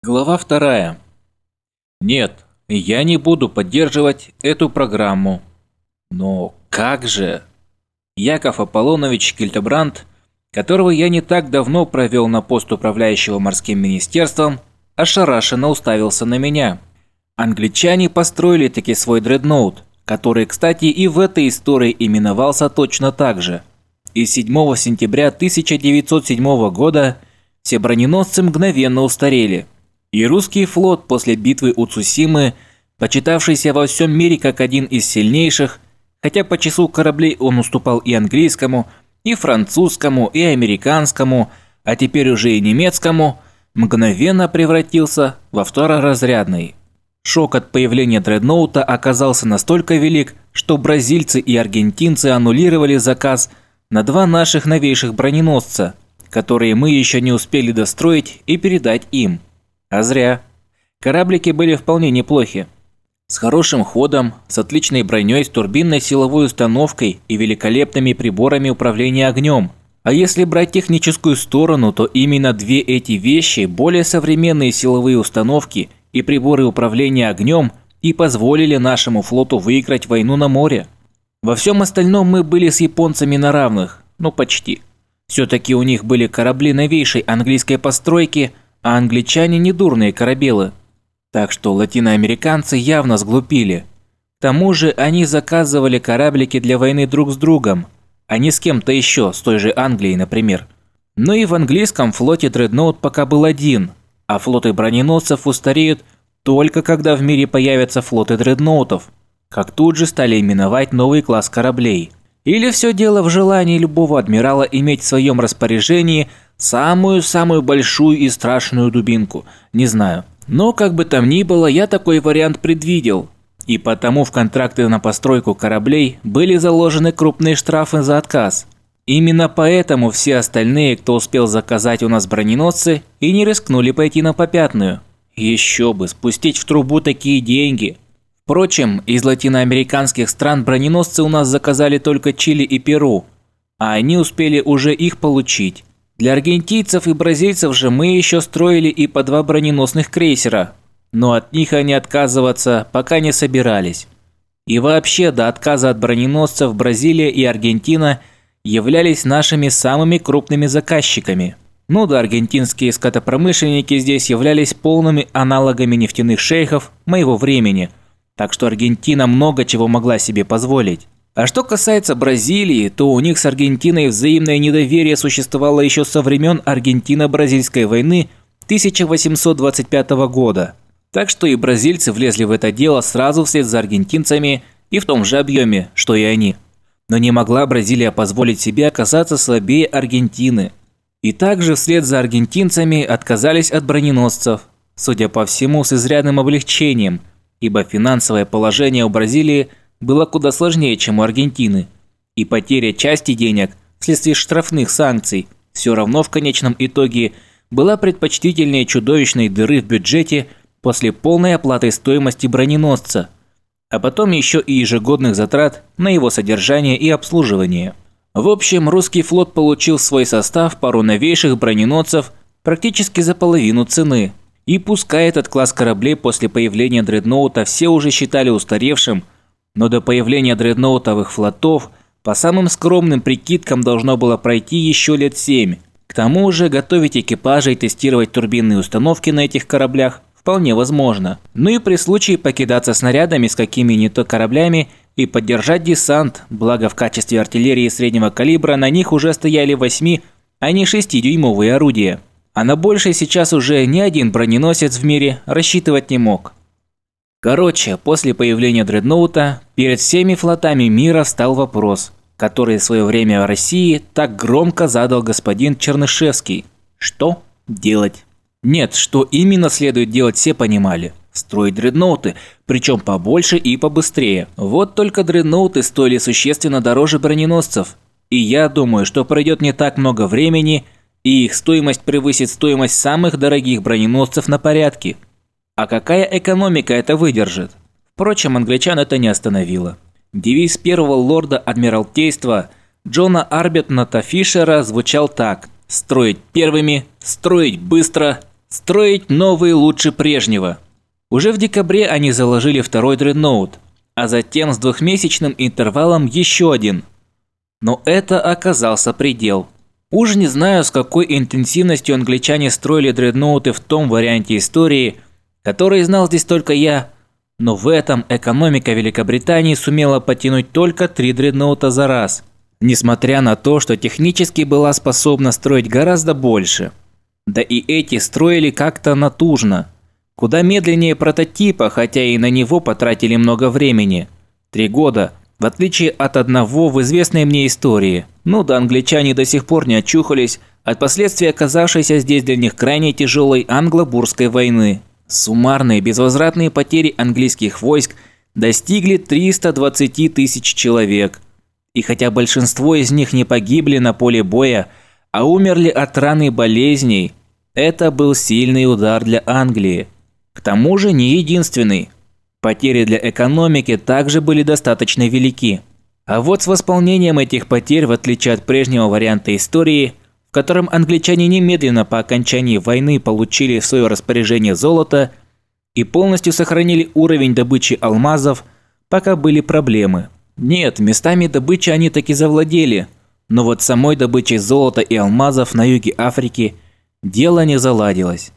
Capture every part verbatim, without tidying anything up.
Глава вторая. Нет, я не буду поддерживать эту программу. Но как же? Яков Аполлонович Гильдебранд, которого я не так давно провел на пост управляющего морским министерством, ошарашенно уставился на меня. Англичане построили таки свой дредноут, который, кстати, и в этой истории именовался точно так же. И седьмого сентября тысяча девятьсот седьмого года все броненосцы мгновенно устарели. И русский флот после битвы у Цусимы, почитавшийся во всем мире как один из сильнейших, хотя по числу кораблей он уступал и английскому, и французскому, и американскому, а теперь уже и немецкому, мгновенно превратился во второразрядный. Шок от появления дредноута оказался настолько велик, что бразильцы и аргентинцы аннулировали заказ на два наших новейших броненосца, которые мы еще не успели достроить и передать им. А зря. Кораблики были вполне неплохи. С хорошим ходом, с отличной броней, с турбинной силовой установкой и великолепными приборами управления огнем. А если брать техническую сторону, то именно две эти вещи, более современные силовые установки и приборы управления огнем, и позволили нашему флоту выиграть войну на море. Во всем остальном мы были с японцами на равных, ну почти. Все-таки у них были корабли новейшей английской постройки, а англичане недурные корабелы. Так что латиноамериканцы явно сглупили. К тому же они заказывали кораблики для войны друг с другом, а не с кем-то еще, с той же Англией, например. Но и в английском флоте дредноут пока был один, а флоты броненосцев устареют только когда в мире появятся флоты дредноутов, как тут же стали именовать новый класс кораблей. Или все дело в желании любого адмирала иметь в своем распоряжении самую-самую большую и страшную дубинку, не знаю. Но как бы там ни было, я такой вариант предвидел. И потому в контракты на постройку кораблей были заложены крупные штрафы за отказ. Именно поэтому все остальные, кто успел заказать у нас броненосцы, и не рискнули пойти на попятную. Еще бы, спустить в трубу такие деньги. Впрочем, из латиноамериканских стран броненосцы у нас заказали только Чили и Перу, а они успели уже их получить. Для аргентинцев и бразильцев же мы еще строили и по два броненосных крейсера, но от них они отказываться пока не собирались. И вообще до отказа от броненосцев Бразилия и Аргентина являлись нашими самыми крупными заказчиками. Ну да, аргентинские скотопромышленники здесь являлись полными аналогами нефтяных шейхов моего времени, так что Аргентина много чего могла себе позволить. А что касается Бразилии, то у них с Аргентиной взаимное недоверие существовало еще со времен Аргентино-Бразильской войны тысяча восемьсот двадцать пятого года. Так что и бразильцы влезли в это дело сразу вслед за аргентинцами и в том же объеме, что и они. Но не могла Бразилия позволить себе оказаться слабее Аргентины. И также вслед за аргентинцами отказались от броненосцев, судя по всему, с изрядным облегчением, ибо финансовое положение у Бразилии было куда сложнее, чем у Аргентины, и потеря части денег вследствие штрафных санкций все равно в конечном итоге была предпочтительнее чудовищной дыры в бюджете после полной оплаты стоимости броненосца, а потом еще и ежегодных затрат на его содержание и обслуживание. В общем, русский флот получил в свой состав пару новейших броненосцев практически за половину цены. И пускай этот класс кораблей после появления дредноута все уже считали устаревшим, но до появления дредноутовых флотов по самым скромным прикидкам должно было пройти еще лет семь. К тому же готовить экипажи и тестировать турбинные установки на этих кораблях вполне возможно. Ну и при случае покидаться снарядами с какими-нибудь кораблями и поддержать десант, благо в качестве артиллерии среднего калибра на них уже стояли восьми, а не шестидюймовые орудия. А на большее сейчас уже ни один броненосец в мире рассчитывать не мог. Короче, после появления дредноута перед всеми флотами мира встал вопрос, который в свое время в России так громко задал господин Чернышевский. Что делать? Нет, что именно следует делать, все понимали. Строить дредноуты, причем побольше и побыстрее. Вот только дредноуты стоили существенно дороже броненосцев. И я думаю, что пройдет не так много времени, и их стоимость превысит стоимость самых дорогих броненосцев на порядке. А какая экономика это выдержит? Впрочем, англичан это не остановило. Девиз первого лорда Адмиралтейства Джона Арбитната Фишера звучал так: «Строить первыми, строить быстро, Строить новые лучше прежнего. Уже в декабре они заложили второй дредноут, а затем с двухмесячным интервалом еще один. Но это оказался предел. Уж не знаю, с какой интенсивностью англичане строили дредноуты в том варианте истории, который знал здесь только я, но в этом экономика Великобритании сумела потянуть только три дредноута за раз, несмотря на то, что технически была способна строить гораздо больше. Да и эти строили как-то натужно, куда медленнее прототипа, хотя и на него потратили много времени. Три года, в отличие от одного в известной мне истории. Ну да, англичане до сих пор не очухались от последствий оказавшейся здесь для них крайне тяжелой англо-бурской войны. Суммарные безвозвратные потери английских войск достигли триста двадцать тысяч человек. И хотя большинство из них не погибли на поле боя, а умерли от ран и болезней, это был сильный удар для Англии. К тому же не единственный. Потери для экономики также были достаточно велики. А вот с восполнением этих потерь, в отличие от прежнего варианта истории, в котором англичане немедленно по окончании войны получили в свое распоряжение золото и полностью сохранили уровень добычи алмазов, пока были проблемы. Нет, местами добычи они таки завладели, но вот самой добычей золота и алмазов на юге Африки дело не заладилось.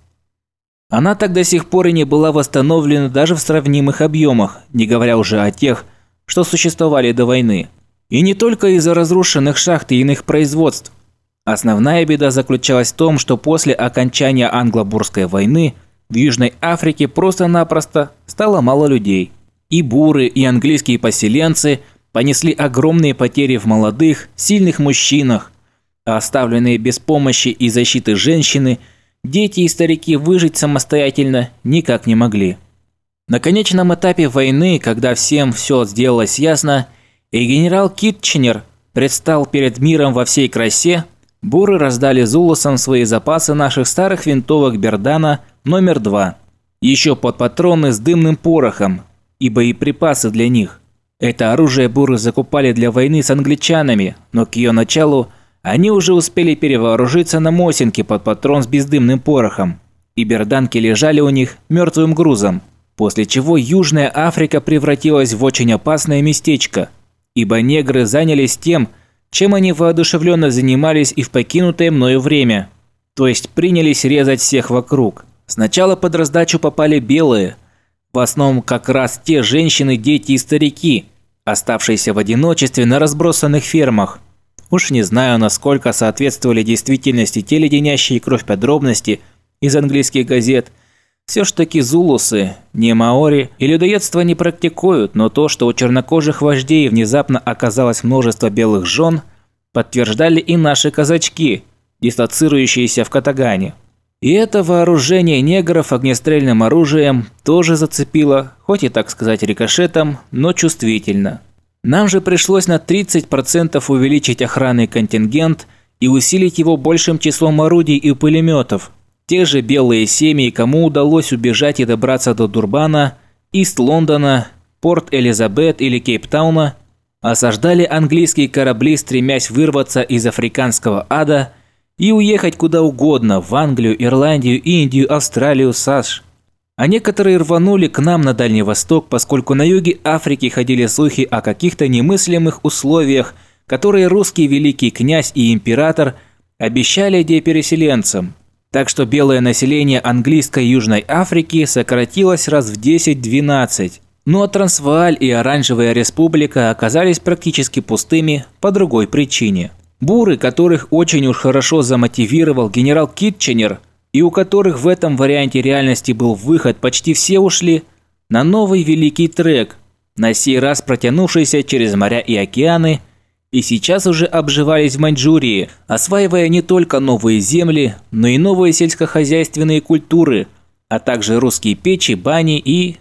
Она так до сих пор и не была восстановлена даже в сравнимых объемах, не говоря уже о тех, что существовали до войны. И не только из-за разрушенных шахт и иных производств. Основная беда заключалась в том, что после окончания англо-бурской войны в Южной Африке просто-напросто стало мало людей. И буры, и английские поселенцы понесли огромные потери в молодых, сильных мужчинах, а оставленные без помощи и защиты женщины – дети и старики выжить самостоятельно никак не могли. На конечном этапе войны, когда всем все сделалось ясно, и генерал Китченер предстал перед миром во всей красе, буры раздали зулусам свои запасы наших старых винтовок Бердана номер два, еще под патроны с дымным порохом и боеприпасы для них. Это оружие буры закупали для войны с англичанами, но к ее началу они уже успели перевооружиться на Мосинке под патрон с бездымным порохом, и берданки лежали у них мертвым грузом, после чего Южная Африка превратилась в очень опасное местечко, ибо негры занялись тем, чем они воодушевленно занимались и в покинутое мною время, то есть принялись резать всех вокруг. Сначала под раздачу попали белые, в основном как раз те женщины, дети и старики, оставшиеся в одиночестве на разбросанных фермах. Уж не знаю, насколько соответствовали действительности те леденящие кровь подробности из английских газет. Все ж таки зулусы, не маори, и людоедство не практикуют, но то, что у чернокожих вождей внезапно оказалось множество белых жен, подтверждали и наши казачки, дислоцирующиеся в Катагане. И это вооружение негров огнестрельным оружием тоже зацепило, хоть и так сказать рикошетом, но чувствительно. Нам же пришлось на тридцать процентов увеличить охранный контингент и усилить его большим числом орудий и пулеметов. Те же белые семьи, кому удалось убежать и добраться до Дурбана, Ист-Лондона, Порт-Элизабет или Кейптауна, осаждали английские корабли, стремясь вырваться из африканского ада и уехать куда угодно – в Англию, Ирландию, Индию, Австралию, САШ. А некоторые рванули к нам на Дальний Восток, поскольку на юге Африки ходили слухи о каких-то немыслимых условиях, которые русский великий князь и император обещали переселенцам. Так что белое население английской Южной Африки сократилось раз в десять-двенадцать. Ну а Трансвааль и Оранжевая Республика оказались практически пустыми по другой причине. Буры, которых очень уж хорошо замотивировал генерал Китченер, и у которых в этом варианте реальности был выход, почти все ушли на новый великий трек, на сей раз протянувшийся через моря и океаны, и сейчас уже обживались в Маньчжурии, осваивая не только новые земли, но и новые сельскохозяйственные культуры, а также русские печи, бани и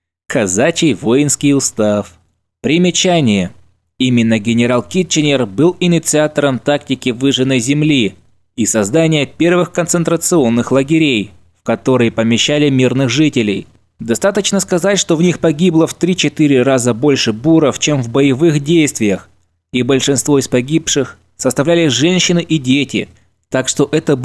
казачий воинский устав. Примечание. Именно генерал Китченер был инициатором тактики выжженной земли и создания первых концентрационных лагерей, в которые помещали мирных жителей. Достаточно сказать, что в них погибло в три-четыре раза больше буров, чем в боевых действиях, и большинство из погибших составляли женщины и дети, так что это был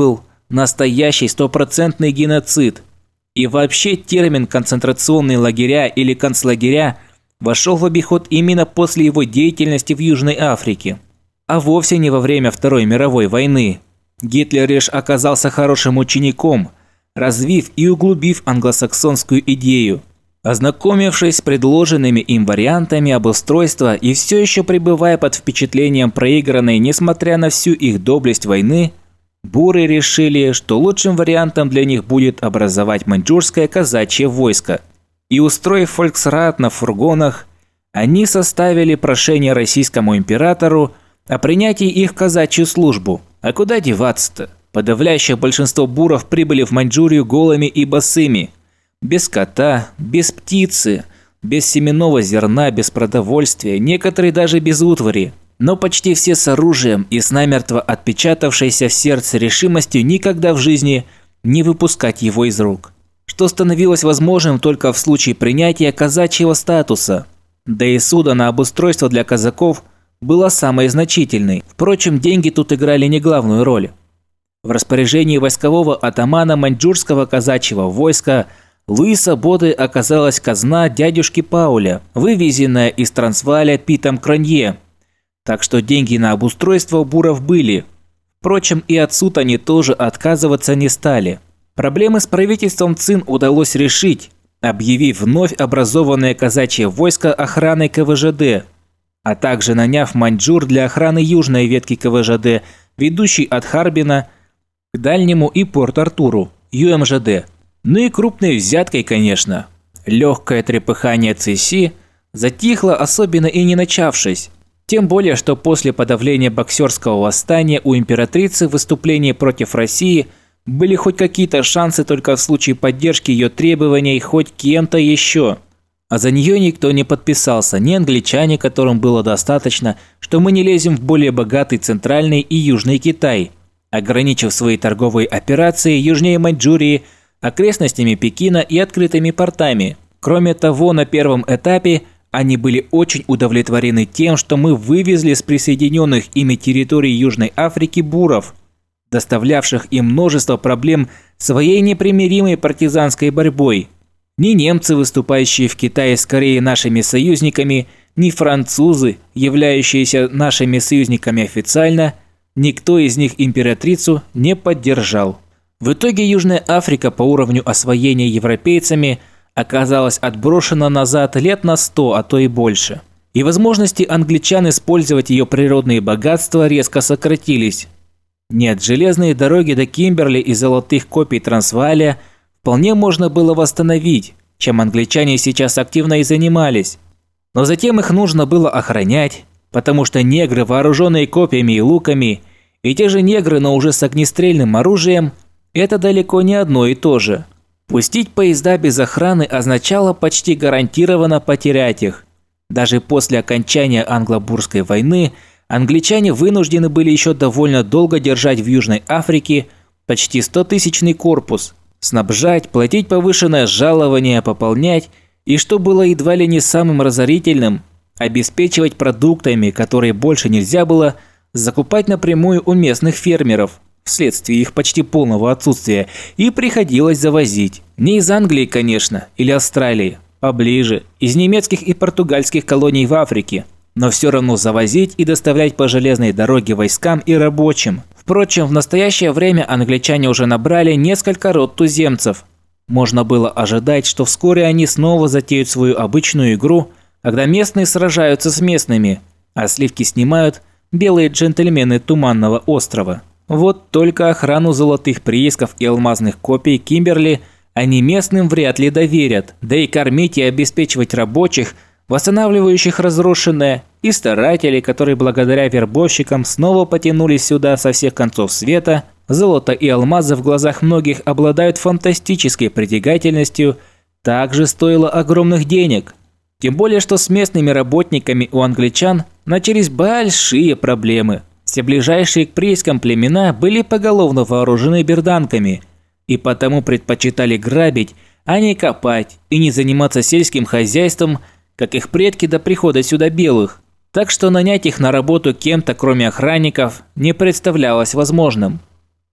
настоящий стопроцентный геноцид. И вообще термин «концентрационные лагеря» или «концлагеря» вошел в обиход именно после его деятельности в Южной Африке, а вовсе не во время Второй мировой войны. Гитлер лишь оказался хорошим учеником, развив и углубив англосаксонскую идею. Ознакомившись с предложенными им вариантами обустройства и все еще пребывая под впечатлением проигранной, несмотря на всю их доблесть войны, буры решили, что лучшим вариантом для них будет образовать маньчжурское казачье войско. И устроив фольксрат на фургонах, они составили прошение российскому императору о принятии их в казачью службу. А куда деваться-то? Подавляющее большинство буров прибыли в Маньчжурию голыми и босыми. Без скота, без птицы, без семенного зерна, без продовольствия, некоторые даже без утвари. Но почти все с оружием и с намертво отпечатавшейся в сердце решимостью никогда в жизни не выпускать его из рук. Что становилось возможным только в случае принятия казачьего статуса. Да и суда на обустройство для казаков была самой значительной. Впрочем, деньги тут играли не главную роль. В распоряжении войскового атамана маньчжурского казачьего войска Луиса Боды оказалась казна дядюшки Пауля, вывезенная из Трансвааля Питом Кронье. Так что деньги на обустройство буров были. Впрочем, и от суд они тоже отказываться не стали. Проблемы с правительством Цин удалось решить, объявив вновь образованное казачье войско охраной ка вэ жэ дэ, а также наняв маньчжур для охраны южной ветки ка вэ жэ дэ, ведущей от Харбина к дальнему и Порт-Артуру, ю эм жэ дэ. Ну и крупной взяткой, конечно. Легкое трепыхание Цыси затихло, особенно и не начавшись. Тем более, что после подавления боксерского восстания у императрицы в выступлении против России были хоть какие-то шансы только в случае поддержки ее требований хоть кем-то еще. А за нее никто не подписался, ни англичане, которым было достаточно, что мы не лезем в более богатый Центральный и Южный Китай, ограничив свои торговые операции южнее Маньчжурии, окрестностями Пекина и открытыми портами. Кроме того, на первом этапе они были очень удовлетворены тем, что мы вывезли с присоединенных ими территорий Южной Африки буров, доставлявших им множество проблем своей непримиримой партизанской борьбой. Ни немцы, выступающие в Китае скорее нашими союзниками, ни французы, являющиеся нашими союзниками официально, никто из них императрицу не поддержал. В итоге Южная Африка по уровню освоения европейцами оказалась отброшена назад лет на сто, а то и больше. И возможности англичан использовать ее природные богатства резко сократились. Нет, железные дороги до Кимберли и золотых копий Трансвааля вполне можно было восстановить, чем англичане сейчас активно и занимались. Но затем их нужно было охранять, потому что негры, вооруженные копьями и луками, и те же негры, но уже с огнестрельным оружием, это далеко не одно и то же. Пустить поезда без охраны означало почти гарантированно потерять их. Даже после окончания англо-бурской войны англичане вынуждены были еще довольно долго держать в Южной Африке почти стотысячный корпус, снабжать, платить повышенное жалование, пополнять и, что было едва ли не самым разорительным, обеспечивать продуктами, которые больше нельзя было закупать напрямую у местных фермеров вследствие их почти полного отсутствия, и приходилось завозить. Не из Англии, конечно, или Австралии, поближе, из немецких и португальских колоний в Африке, но все равно завозить и доставлять по железной дороге войскам и рабочим. Впрочем, в настоящее время англичане уже набрали несколько рот туземцев. Можно было ожидать, что вскоре они снова затеют свою обычную игру, когда местные сражаются с местными, а сливки снимают белые джентльмены Туманного острова. Вот только охрану золотых приисков и алмазных копий Кимберли они местным вряд ли доверят, да и кормить и обеспечивать рабочих, восстанавливающих разрушенное, и старателей, которые благодаря вербовщикам снова потянулись сюда со всех концов света, золото и алмазы в глазах многих обладают фантастической притягательностью, также стоило огромных денег. Тем более, что с местными работниками у англичан начались большие проблемы. Все ближайшие к приискам племена были поголовно вооружены берданками и потому предпочитали грабить, а не копать и не заниматься сельским хозяйством, как их предки до прихода сюда белых. Так что нанять их на работу кем-то, кроме охранников, не представлялось возможным.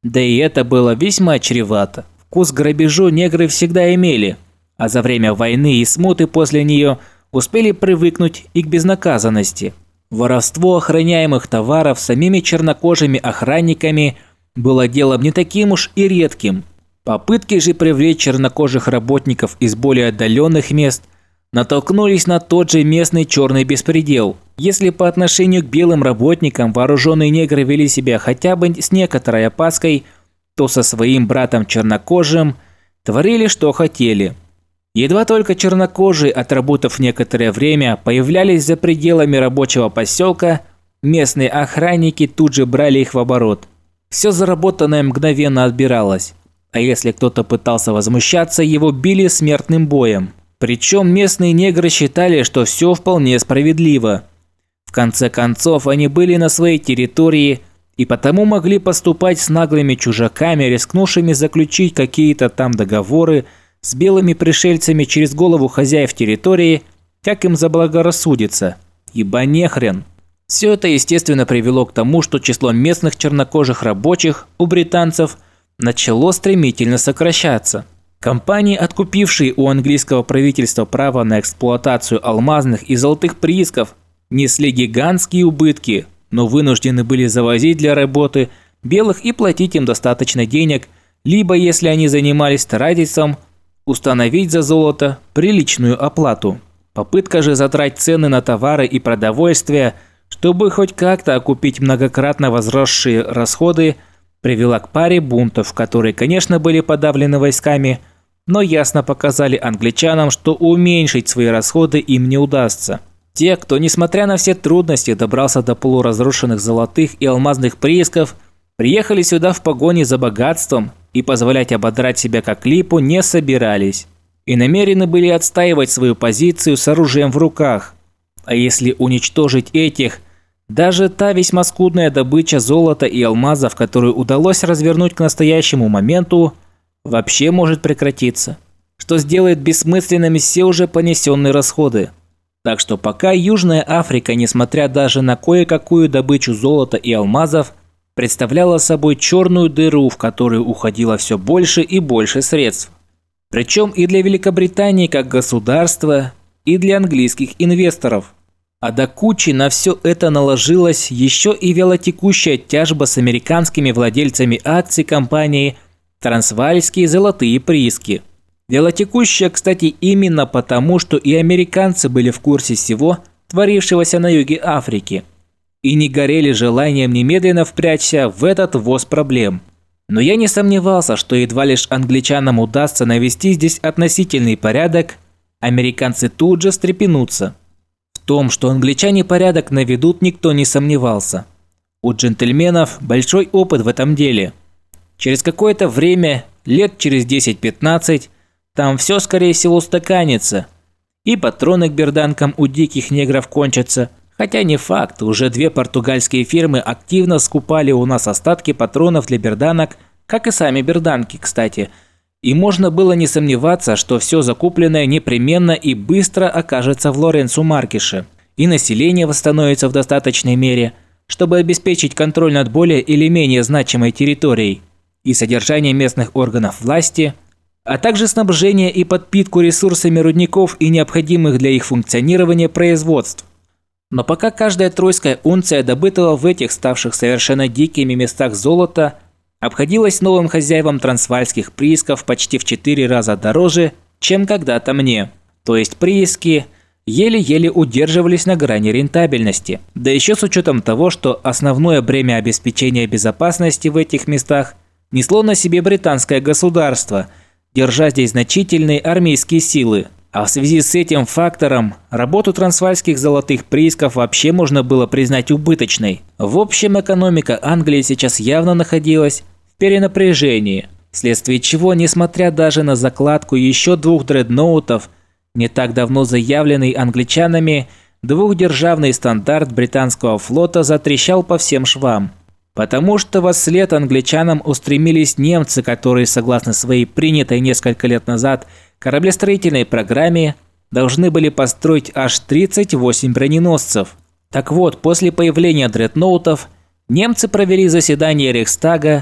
Да и это было весьма чревато. Вкус к грабежу негры всегда имели, а за время войны и смуты после нее успели привыкнуть и к безнаказанности. Воровство охраняемых товаров самими чернокожими охранниками было делом не таким уж и редким. Попытки же привлечь чернокожих работников из более отдаленных мест натолкнулись на тот же местный черный беспредел. Если по отношению к белым работникам вооруженные негры вели себя хотя бы с некоторой опаской, то со своим братом чернокожим творили что хотели. Едва только чернокожие, отработав некоторое время, появлялись за пределами рабочего поселка, местные охранники тут же брали их в оборот. Все заработанное мгновенно отбиралось, а если кто-то пытался возмущаться, его били смертным боем. Причем местные негры считали, что все вполне справедливо. В конце концов, они были на своей территории и потому могли поступать с наглыми чужаками, рискнувшими заключить какие-то там договоры с белыми пришельцами через голову хозяев территории, как им заблагорассудится. Ибо нехрен. Все это, естественно, привело к тому, что число местных чернокожих рабочих у британцев начало стремительно сокращаться. Компании, откупившие у английского правительства право на эксплуатацию алмазных и золотых приисков, несли гигантские убытки, но вынуждены были завозить для работы белых и платить им достаточно денег, либо, если они занимались строительством, установить за золото приличную оплату. Попытка же задрать цены на товары и продовольствие, чтобы хоть как-то окупить многократно возросшие расходы, привела к паре бунтов, которые, конечно, были подавлены войсками, но ясно показали англичанам, что уменьшить свои расходы им не удастся. Те, кто, несмотря на все трудности, добрался до полуразрушенных золотых и алмазных приисков, приехали сюда в погоне за богатством и позволять ободрать себя как липу не собирались. И намерены были отстаивать свою позицию с оружием в руках. А если уничтожить этих, даже та весьма скудная добыча золота и алмазов, которую удалось развернуть к настоящему моменту, вообще может прекратиться, что сделает бессмысленными все уже понесенные расходы. Так что пока Южная Африка, несмотря даже на кое-какую добычу золота и алмазов, представляла собой черную дыру, в которую уходило все больше и больше средств. Причем и для Великобритании как государства, и для английских инвесторов. А до кучи на все это наложилась еще и вялотекущая тяжба с американскими владельцами акций компании «Трансваальские золотые прииски». Вялотекущая, кстати, именно потому, что и американцы были в курсе всего, творившегося на юге Африки, и не горели желанием немедленно впрячься в этот воз проблем. Но я не сомневался, что едва лишь англичанам удастся навести здесь относительный порядок, американцы тут же встрепенутся. В том, что англичане порядок наведут, никто не сомневался. У джентльменов большой опыт в этом деле. Через какое-то время, лет через десять-пятнадцать, там все, скорее всего, устаканится. И патроны к берданкам у диких негров кончатся. Хотя не факт, уже две португальские фирмы активно скупали у нас остатки патронов для берданок, как и сами берданки, кстати. И можно было не сомневаться, что все закупленное непременно и быстро окажется в Лоренцо-Маркише. И население восстановится в достаточной мере, чтобы обеспечить контроль над более или менее значимой территорией и содержание местных органов власти, а также снабжение и подпитку ресурсами рудников и необходимых для их функционирования производств. Но пока каждая тройская унция добытого в этих ставших совершенно дикими местах золота обходилась новым хозяевам трансваальских приисков почти в четыре раза дороже, чем когда-то мне. То есть прииски еле-еле удерживались на грани рентабельности. Да еще с учетом того, что основное бремя обеспечения безопасности в этих местах несло на себе британское государство, держа здесь значительные армейские силы. А в связи с этим фактором работу трансваальских золотых приисков вообще можно было признать убыточной. В общем, экономика Англии сейчас явно находилась в перенапряжении, вследствие чего, несмотря даже на закладку еще двух дредноутов, не так давно заявленный англичанами, двухдержавный стандарт британского флота затрещал по всем швам. Потому что во след англичанам устремились немцы, которые, согласно своей принятой несколько лет назад кораблестроительной программе, должны были построить аж тридцать восемь броненосцев. Так вот, после появления дредноутов, немцы провели заседание Рейхстага,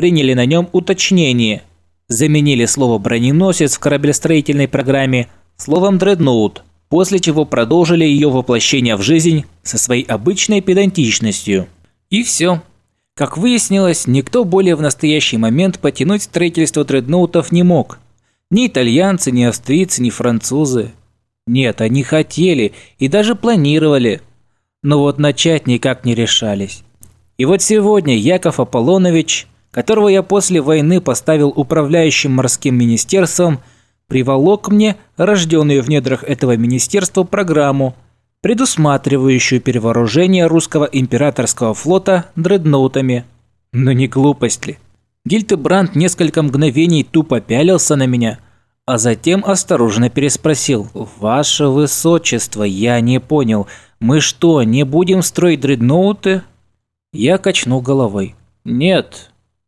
приняли на нем уточнение, заменили слово «броненосец» в кораблестроительной программе словом «дредноут», после чего продолжили ее воплощение в жизнь со своей обычной педантичностью. И все. Как выяснилось, никто более в настоящий момент потянуть строительство дредноутов не мог. Ни итальянцы, ни австрийцы, ни французы. Нет, они хотели и даже планировали, но вот начать никак не решались. И вот сегодня Яков Аполлонович, которого я после войны поставил управляющим морским министерством, приволок мне рожденную в недрах этого министерства программу, предусматривающую перевооружение русского императорского флота дредноутами. Ну не глупость ли? Гильдебранд несколько мгновений тупо пялился на меня, а затем осторожно переспросил: «Ваше Высочество, я не понял, мы что, не будем строить дредноуты?» Я качнул головой. «Нет».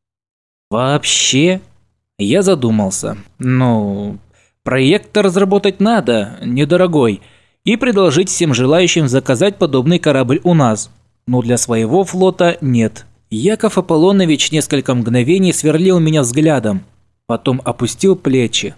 «Вообще?» Я задумался. «Ну, проект разработать надо, недорогой, и предложить всем желающим заказать подобный корабль у нас. Но для своего флота нет». Яков Аполлонович несколько мгновений сверлил меня взглядом, потом опустил плечи.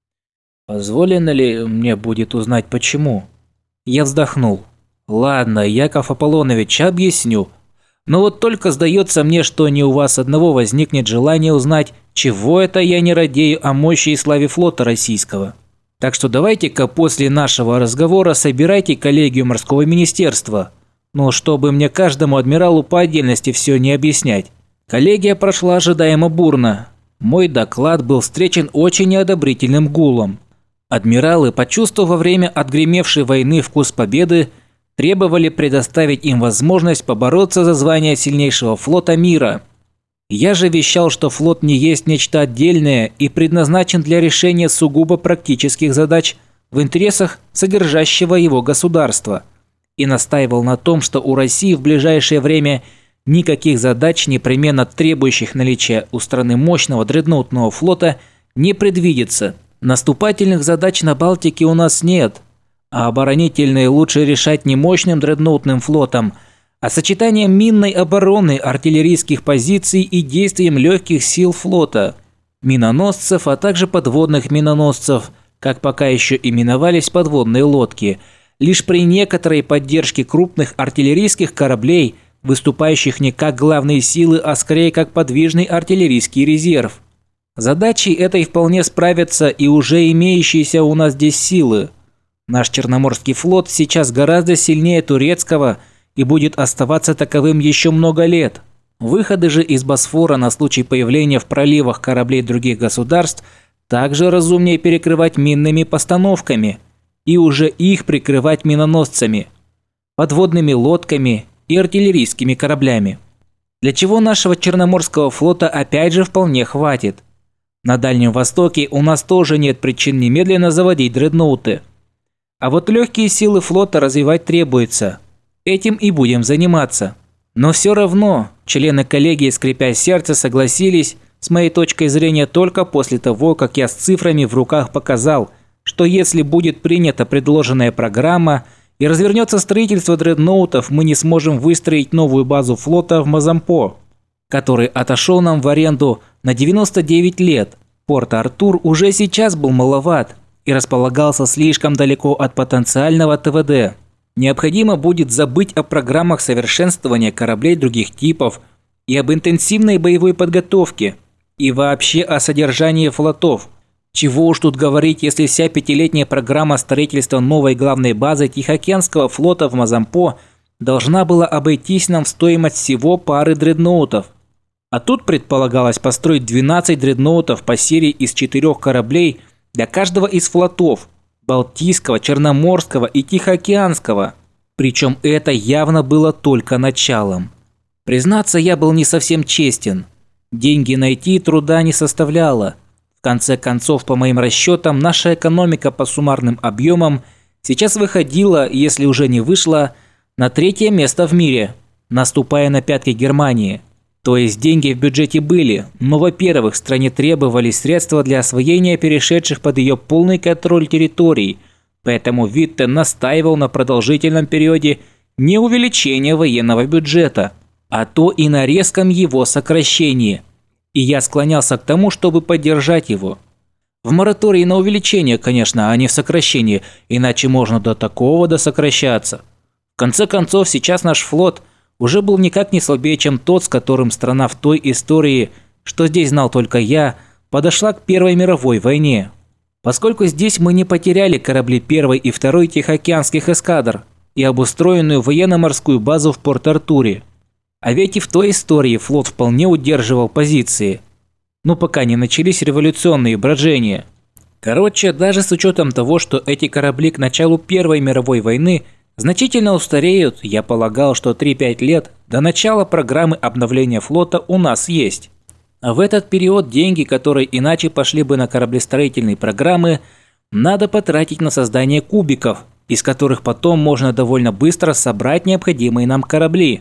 «Позволено ли мне будет узнать, почему?» Я вздохнул. «Ладно, Яков Аполлонович, объясню. Но вот только сдается мне, что не у вас одного возникнет желание узнать, чего это я не радею о мощи и славе флота российского. Так что давайте-ка после нашего разговора собирайте коллегию морского министерства. Но чтобы мне каждому адмиралу по отдельности все не объяснять». Коллегия прошла ожидаемо бурно. Мой доклад был встречен очень неодобрительным гулом. Адмиралы, почувствовав во время отгремевшей войны вкус победы, требовали предоставить им возможность побороться за звание сильнейшего флота мира. Я же вещал, что флот не есть нечто отдельное и предназначен для решения сугубо практических задач в интересах содержащего его государства, и настаивал на том, что у России в ближайшее время никаких задач, непременно требующих наличия у страны мощного дредноутного флота, не предвидится. Наступательных задач на Балтике у нас нет, а оборонительные лучше решать не мощным дредноутным флотом, а сочетанием минной обороны, артиллерийских позиций и действием легких сил флота, миноносцев, а также подводных миноносцев, как пока еще именовались подводные лодки, лишь при некоторой поддержке крупных артиллерийских кораблей, выступающих не как главные силы, а скорее как подвижный артиллерийский резерв. Задачей этой вполне справятся и уже имеющиеся у нас здесь силы. Наш Черноморский флот сейчас гораздо сильнее турецкого и будет оставаться таковым еще много лет. Выходы же из Босфора на случай появления в проливах кораблей других государств также разумнее перекрывать минными постановками и уже их прикрывать миноносцами, подводными лодками и артиллерийскими кораблями. Для чего нашего Черноморского флота опять же вполне хватит. На Дальнем Востоке у нас тоже нет причин немедленно заводить дредноуты. А вот легкие силы флота развивать требуется. Этим и будем заниматься. Но все равно члены коллегии, скрипя сердце, согласились, с моей точки зрения, только после того, как я с цифрами в руках показал, что если будет принята предложенная программа и развернется строительство дредноутов, мы не сможем выстроить новую базу флота в Мозампо, который отошел нам в аренду на девяносто девять лет. Порт-Артур уже сейчас был маловат и располагался слишком далеко от потенциального ТВД. Необходимо будет забыть о программах совершенствования кораблей других типов и об интенсивной боевой подготовке, и вообще о содержании флотов. Чего уж тут говорить, если вся пятилетняя программа строительства новой главной базы Тихоокеанского флота в Мозампо должна была обойтись нам в стоимость всего пары дредноутов. А тут предполагалось построить двенадцать дредноутов по серии из четырех кораблей для каждого из флотов – Балтийского, Черноморского и Тихоокеанского. Причем это явно было только началом. Признаться, я был не совсем честен. Деньги найти труда не составляло. В конце концов, по моим расчетам, наша экономика по суммарным объемам сейчас выходила, если уже не вышла, на третье место в мире, наступая на пятки Германии. То есть деньги в бюджете были, но, во-первых, стране требовались средства для освоения перешедших под ее полный контроль территорий, поэтому Витте настаивал на продолжительном периоде не увеличения военного бюджета, а то и на резком его сокращении. и я склонялся к тому, чтобы поддержать его. В моратории на увеличение, конечно, а не в сокращение, иначе можно до такого досокращаться. В конце концов, сейчас наш флот уже был никак не слабее, чем тот, с которым страна в той истории, что здесь знал только я, подошла к Первой мировой войне. Поскольку здесь мы не потеряли корабли первой и второй Тихоокеанских эскадр и обустроенную военно-морскую базу в Порт-Артуре. А ведь и в той истории флот вполне удерживал позиции. Ну, пока не начались революционные брожения. Короче, даже с учетом того, что эти корабли к началу Первой мировой войны значительно устареют, я полагал, что три-пять лет до начала программы обновления флота у нас есть. А в этот период деньги, которые иначе пошли бы на кораблестроительные программы, надо потратить на создание кубиков, из которых потом можно довольно быстро собрать необходимые нам корабли.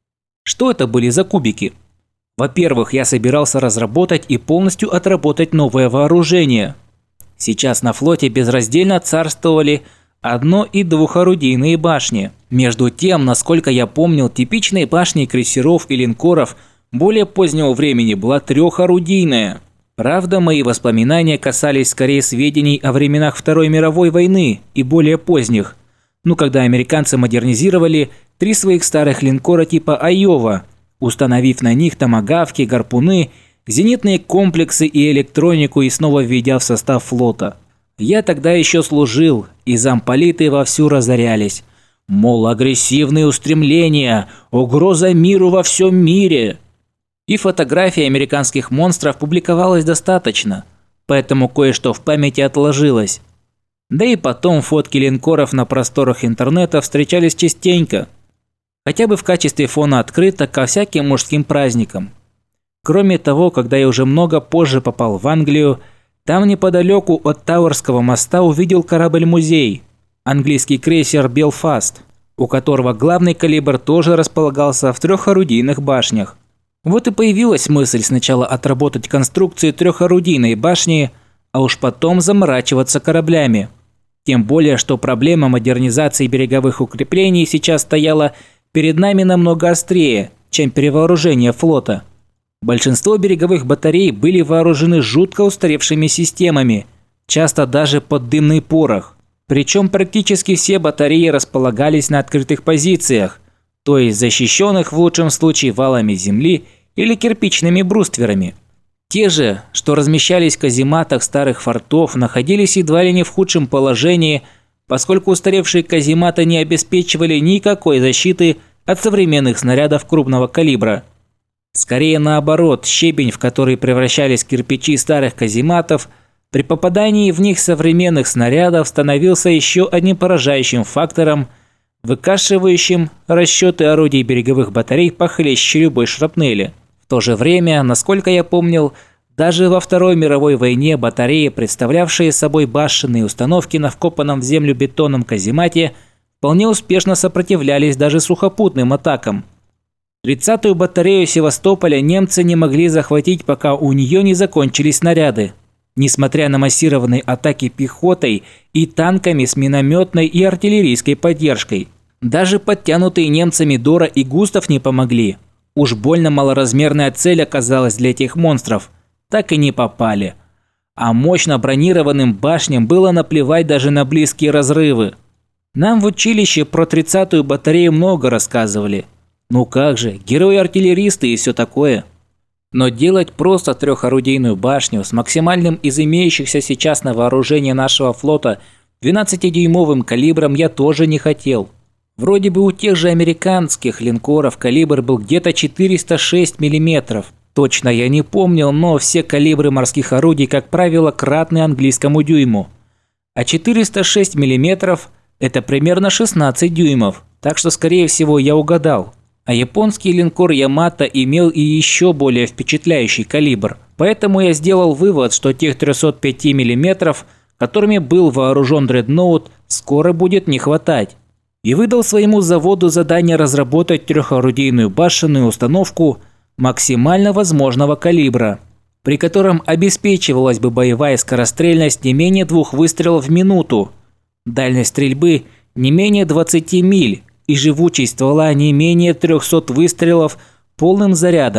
Что это были за кубики? Во-первых, я собирался разработать и полностью отработать новое вооружение. Сейчас на флоте безраздельно царствовали одно- и двухорудийные башни. Между тем, насколько я помнил, типичной башней крейсеров и линкоров более позднего времени была трехорудийная. Правда, мои воспоминания касались скорее сведений о временах Второй мировой войны и более поздних, ну когда американцы модернизировали три своих старых линкора типа «Айова», установив на них томагавки, гарпуны, зенитные комплексы и электронику и снова введя в состав флота. Я тогда еще служил, и замполиты вовсю разорялись. Мол, агрессивные устремления, угроза миру во всем мире. И фотографий американских монстров публиковалось достаточно, поэтому кое-что в памяти отложилось. Да и потом фотки линкоров на просторах интернета встречались частенько. Хотя бы в качестве фона открыток ко всяким мужским праздникам. Кроме того, когда я уже много позже попал в Англию, там неподалеку от Тауэрского моста увидел корабль-музей, английский крейсер «Белфаст», у которого главный калибр тоже располагался в трехорудийных башнях. Вот и появилась мысль сначала отработать конструкцию трехорудийной башни, а уж потом заморачиваться кораблями. Тем более, что проблема модернизации береговых укреплений сейчас стояла перед нами намного острее, чем перевооружение флота. Большинство береговых батарей были вооружены жутко устаревшими системами, часто даже под дымный порох. Причем практически все батареи располагались на открытых позициях, то есть защищенных в лучшем случае валами земли или кирпичными брустверами. Те же, что размещались в казематах старых фортов, находились едва ли не в худшем положении, поскольку устаревшие казематы не обеспечивали никакой защиты от современных снарядов крупного калибра. Скорее наоборот, щебень, в который превращались кирпичи старых казематов, при попадании в них современных снарядов становился еще одним поражающим фактором, выкашивающим расчеты орудий береговых батарей похлеще любой шрапнели. В то же время, насколько я помнил, даже во Второй мировой войне батареи, представлявшие собой башенные установки на вкопанном в землю бетонном каземате, вполне успешно сопротивлялись даже сухопутным атакам. тридцатую батарею Севастополя немцы не могли захватить, пока у нее не закончились снаряды, несмотря на массированные атаки пехотой и танками с минометной и артиллерийской поддержкой. Даже подтянутые немцами Дора и Густав не помогли. Уж больно малоразмерная цель оказалась для этих монстров. Так и не попали. А мощно бронированным башням было наплевать даже на близкие разрывы. Нам в училище про тридцатую батарею много рассказывали. Ну как же, герои-артиллеристы и все такое. Но делать просто трехорудийную башню с максимальным из имеющихся сейчас на вооружении нашего флота двенадцатидюймовым калибром я тоже не хотел. Вроде бы у тех же американских линкоров калибр был где-то четыреста шесть миллиметров. Точно я не помнил, но все калибры морских орудий, как правило, кратны английскому дюйму. А четыреста шесть миллиметров – это примерно шестнадцать дюймов, так что, скорее всего, я угадал. А японский линкор Ямато имел и еще более впечатляющий калибр. Поэтому я сделал вывод, что тех трёхсот пяти миллиметров, которыми был вооружен дредноут, скоро будет не хватать. И выдал своему заводу задание разработать трехорудийную башенную установку максимально возможного калибра, при котором обеспечивалась бы боевая скорострельность не менее двух выстрелов в минуту, дальность стрельбы не менее двадцати миль и живучесть ствола не менее трёхсот выстрелов полным зарядом.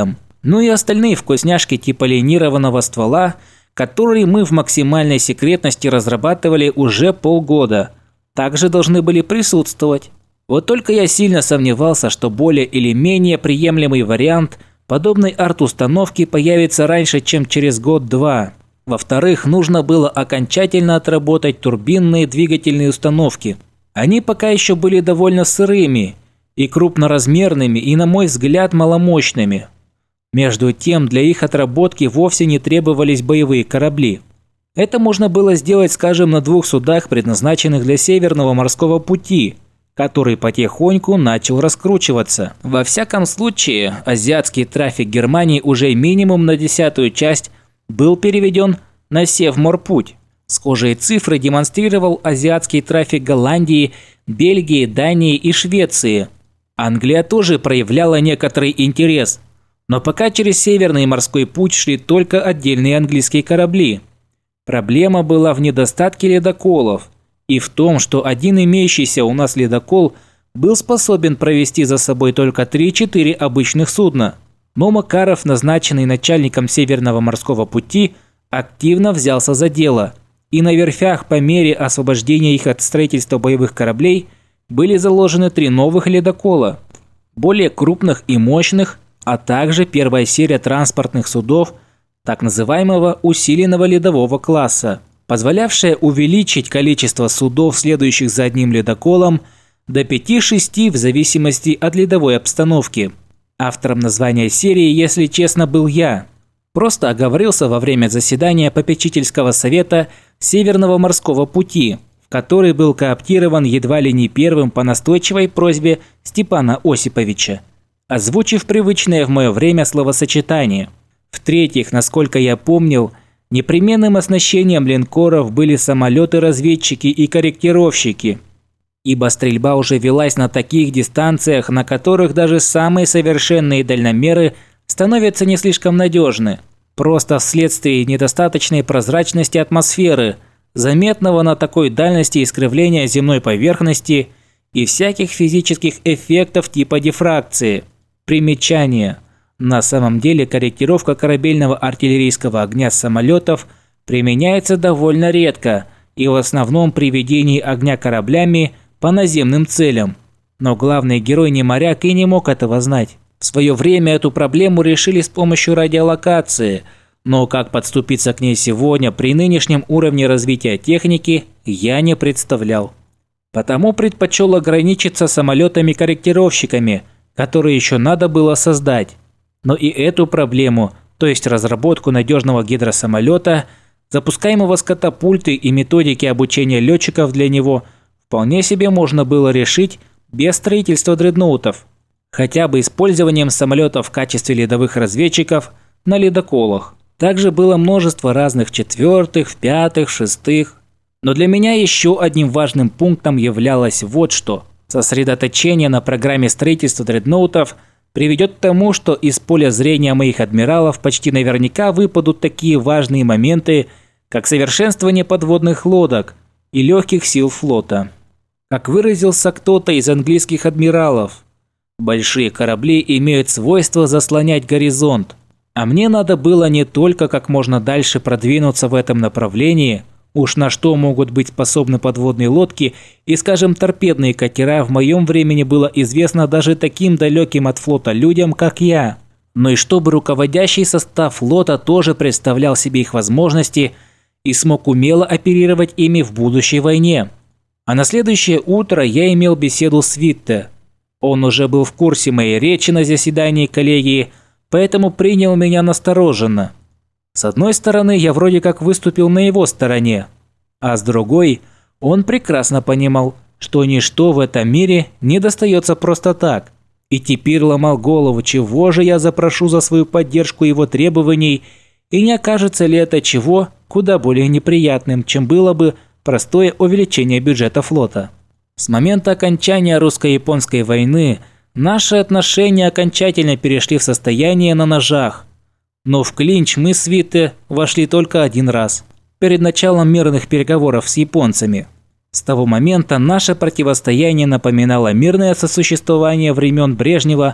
Ну и остальные вкусняшки типа линированного ствола, которые мы в максимальной секретности разрабатывали уже полгода, также должны были присутствовать. Вот только я сильно сомневался, что более или менее приемлемый вариант подобной арт-установки появится раньше, чем через год-два. Во-вторых, нужно было окончательно отработать турбинные двигательные установки. Они пока еще были довольно сырыми и крупноразмерными, и, на мой взгляд, маломощными. Между тем, для их отработки вовсе не требовались боевые корабли. Это можно было сделать, скажем, на двух судах, предназначенных для Северного морского пути, который потихоньку начал раскручиваться. Во всяком случае, азиатский трафик Германии уже минимум на десятую часть был переведен на Севморпуть. Схожие цифры демонстрировал азиатский трафик Голландии, Бельгии, Дании и Швеции. Англия тоже проявляла некоторый интерес, но пока через Северный морской путь шли только отдельные английские корабли. Проблема была в недостатке ледоколов и в том, что один имеющийся у нас ледокол был способен провести за собой только три-четыре обычных судна. Но Макаров, назначенный начальником Северного морского пути, активно взялся за дело, и на верфях по мере освобождения их от строительства боевых кораблей были заложены три новых ледокола, более крупных и мощных, а также первая серия транспортных судов так называемого усиленного ледового класса, позволявшая увеличить количество судов, следующих за одним ледоколом, до пяти-шести в зависимости от ледовой обстановки. Автором названия серии, если честно, был я. Просто оговорился во время заседания попечительского совета Северного морского пути, в который был кооптирован едва ли не первым по настойчивой просьбе Степана Осиповича, озвучив привычное в мое время словосочетание. В-третьих, насколько я помнил, непременным оснащением линкоров были самолеты-разведчики и корректировщики, ибо стрельба уже велась на таких дистанциях, на которых даже самые совершенные дальномеры становятся не слишком надежны, просто вследствие недостаточной прозрачности атмосферы, заметного на такой дальности искривления земной поверхности и всяких физических эффектов типа дифракции. Примечание. На самом деле корректировка корабельного артиллерийского огня с самолетов применяется довольно редко и в основном при ведении огня кораблями по наземным целям. Но главный герой не моряк и не мог этого знать. В свое время эту проблему решили с помощью радиолокации, но как подступиться к ней сегодня при нынешнем уровне развития техники я не представлял. Потому предпочел ограничиться самолетами-корректировщиками, которые еще надо было создать. Но и эту проблему, то есть разработку надежного гидросамолета, запускаемого с катапульты и методики обучения летчиков для него, вполне себе можно было решить без строительства дредноутов, хотя бы использованием самолетов в качестве ледовых разведчиков на ледоколах. Также было множество разных четвертых, пятых, шестых. Но для меня еще одним важным пунктом являлось вот что. Сосредоточение на программе строительства дредноутов приведет к тому, что из поля зрения моих адмиралов почти наверняка выпадут такие важные моменты, как совершенствование подводных лодок и легких сил флота. Как выразился кто-то из английских адмиралов, большие корабли имеют свойство заслонять горизонт, а мне надо было не только как можно дальше продвинуться в этом направлении, уж на что могут быть способны подводные лодки и, скажем, торпедные катера в моем времени было известно даже таким далеким от флота людям, как я, но и чтобы руководящий состав флота тоже представлял себе их возможности и смог умело оперировать ими в будущей войне. А на следующее утро я имел беседу с Витте. Он уже был в курсе моей речи на заседании коллегии, поэтому принял меня настороженно. С одной стороны, я вроде как выступил на его стороне, а с другой, он прекрасно понимал, что ничто в этом мире не достается просто так, и теперь ломал голову, чего же я запрошу за свою поддержку его требований, и не окажется ли это чего куда более неприятным, чем было бы простое увеличение бюджета флота. С момента окончания русско-японской войны наши отношения окончательно перешли в состояние на ножах. Но в клинч мы с Витте вошли только один раз, перед началом мирных переговоров с японцами. С того момента наше противостояние напоминало мирное сосуществование времен Брежнева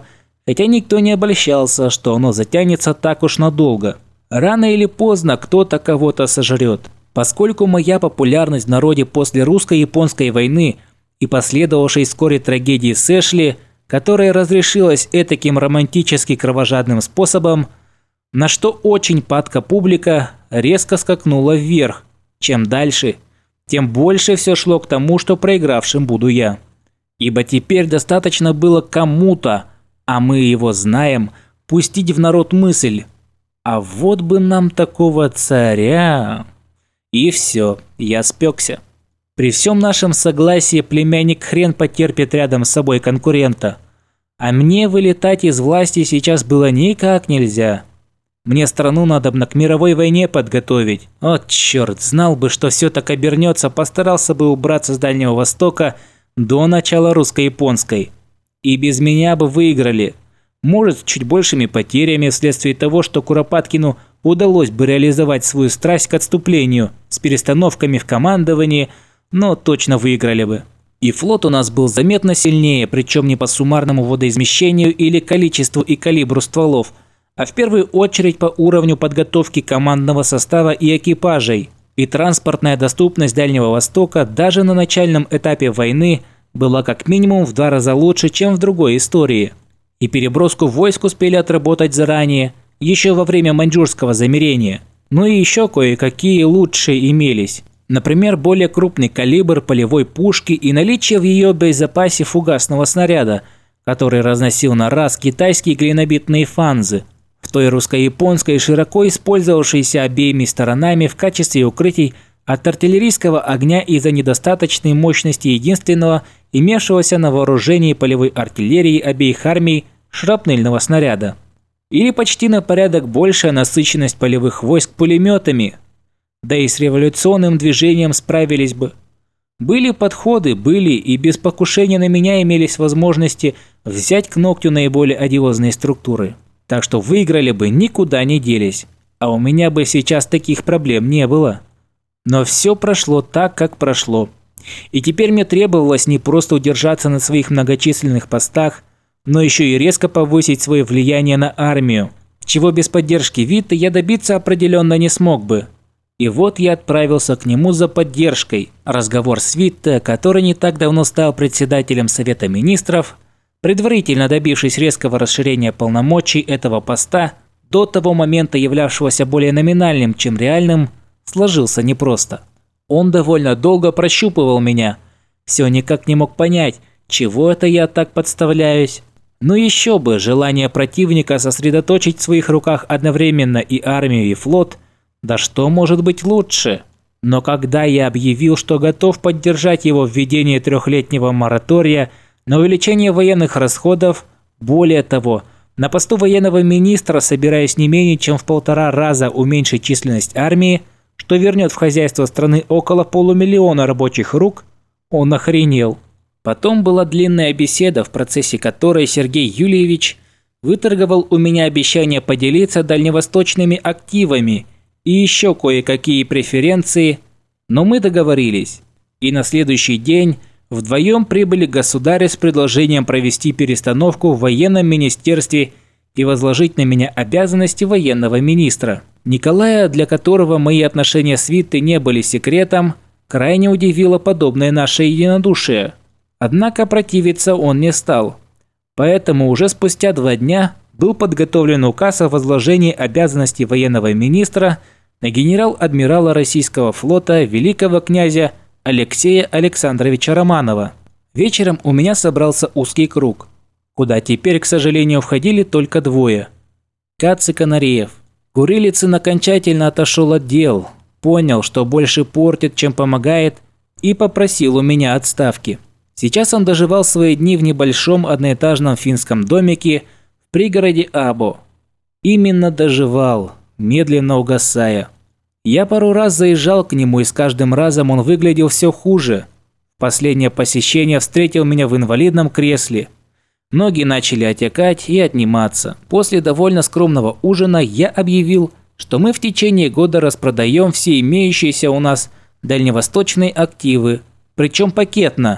хотя никто не обольщался, что оно затянется так уж надолго. Рано или поздно кто-то кого-то сожрет. Поскольку моя популярность в народе после русско-японской войны и последовавшей вскоре трагедии с Эшли, которая разрешилась этаким романтически кровожадным способом, на что очень падка публика, резко скакнула вверх. Чем дальше, тем больше все шло к тому, что проигравшим буду я. Ибо теперь достаточно было кому-то, а мы его знаем, пустить в народ мысль: а вот бы нам такого царя. И все, я спекся. При всем нашем согласии племянник хрен потерпит рядом с собой конкурента. А мне вылетать из власти сейчас было никак нельзя. Мне страну надо к мировой войне подготовить. О, черт, знал бы, что все так обернется, постарался бы убраться с Дальнего Востока до начала русско-японской. И без меня бы выиграли. Может, с чуть большими потерями вследствие того, что Куропаткину удалось бы реализовать свою страсть к отступлению с перестановками в командовании, но точно выиграли бы. И флот у нас был заметно сильнее, причем не по суммарному водоизмещению или количеству и калибру стволов, а в первую очередь по уровню подготовки командного состава и экипажей. И транспортная доступность Дальнего Востока даже на начальном этапе войны была как минимум в два раза лучше, чем в другой истории. И переброску войск успели отработать заранее, еще во время маньчжурского замирения. Ну и еще кое-какие лучшие имелись. Например, более крупный калибр полевой пушки и наличие в ее боезапасе фугасного снаряда, который разносил на раз китайские глинобитные фанзы, в той русско-японской широко использовавшейся обеими сторонами в качестве укрытий от артиллерийского огня из-за недостаточной мощности единственного имевшегося на вооружении полевой артиллерии обеих армий шрапнельного снаряда. Или почти на порядок большая насыщенность полевых войск пулеметами. Да и с революционным движением справились бы. Были подходы, были, и без покушения на меня имелись возможности взять к ногтю наиболее одиозные структуры. Так что выиграли бы, никуда не делись. А у меня бы сейчас таких проблем не было. Но все прошло так, как прошло. И теперь мне требовалось не просто удержаться на своих многочисленных постах, но еще и резко повысить свое влияние на армию, чего без поддержки Витте я добиться определенно не смог бы. И вот я отправился к нему за поддержкой. Разговор с Витте, который не так давно стал председателем Совета Министров, предварительно добившись резкого расширения полномочий этого поста, до того момента являвшегося более номинальным, чем реальным, сложился непросто. Он довольно долго прощупывал меня, все никак не мог понять, чего это я так подставляюсь. Ну еще бы, желание противника сосредоточить в своих руках одновременно и армию, и флот, да что может быть лучше? Но когда я объявил, что готов поддержать его введение трехлетнего моратория на увеличение военных расходов, более того, на посту военного министра собираюсь не менее чем в полтора раза уменьшить численность армии, что вернет в хозяйство страны около полумиллиона рабочих рук, он охренел. Потом была длинная беседа, в процессе которой Сергей Юльевич выторговал у меня обещание поделиться дальневосточными активами и еще кое-какие преференции, но мы договорились. И на следующий день вдвоем прибыли к государю с предложением провести перестановку в военном министерстве и возложить на меня обязанности военного министра. Николая, для которого мои отношения с Витте не были секретом, крайне удивило подобное наше единодушие. Однако противиться он не стал. Поэтому уже спустя два дня был подготовлен указ о возложении обязанностей военного министра на генерал-адмирала российского флота великого князя Алексея Александровича Романова. Вечером у меня собрался узкий круг, куда теперь, к сожалению, входили только двое. Кац и Канареев. Курилицын окончательно отошел от дел, понял, что больше портит, чем помогает, и попросил у меня отставки. Сейчас он доживал свои дни в небольшом одноэтажном финском домике в пригороде Або. Именно доживал, медленно угасая. Я пару раз заезжал к нему, и с каждым разом он выглядел все хуже. Последнее посещение встретил меня в инвалидном кресле. Ноги начали отекать и отниматься. После довольно скромного ужина я объявил, что мы в течение года распродаем все имеющиеся у нас дальневосточные активы, причем пакетно,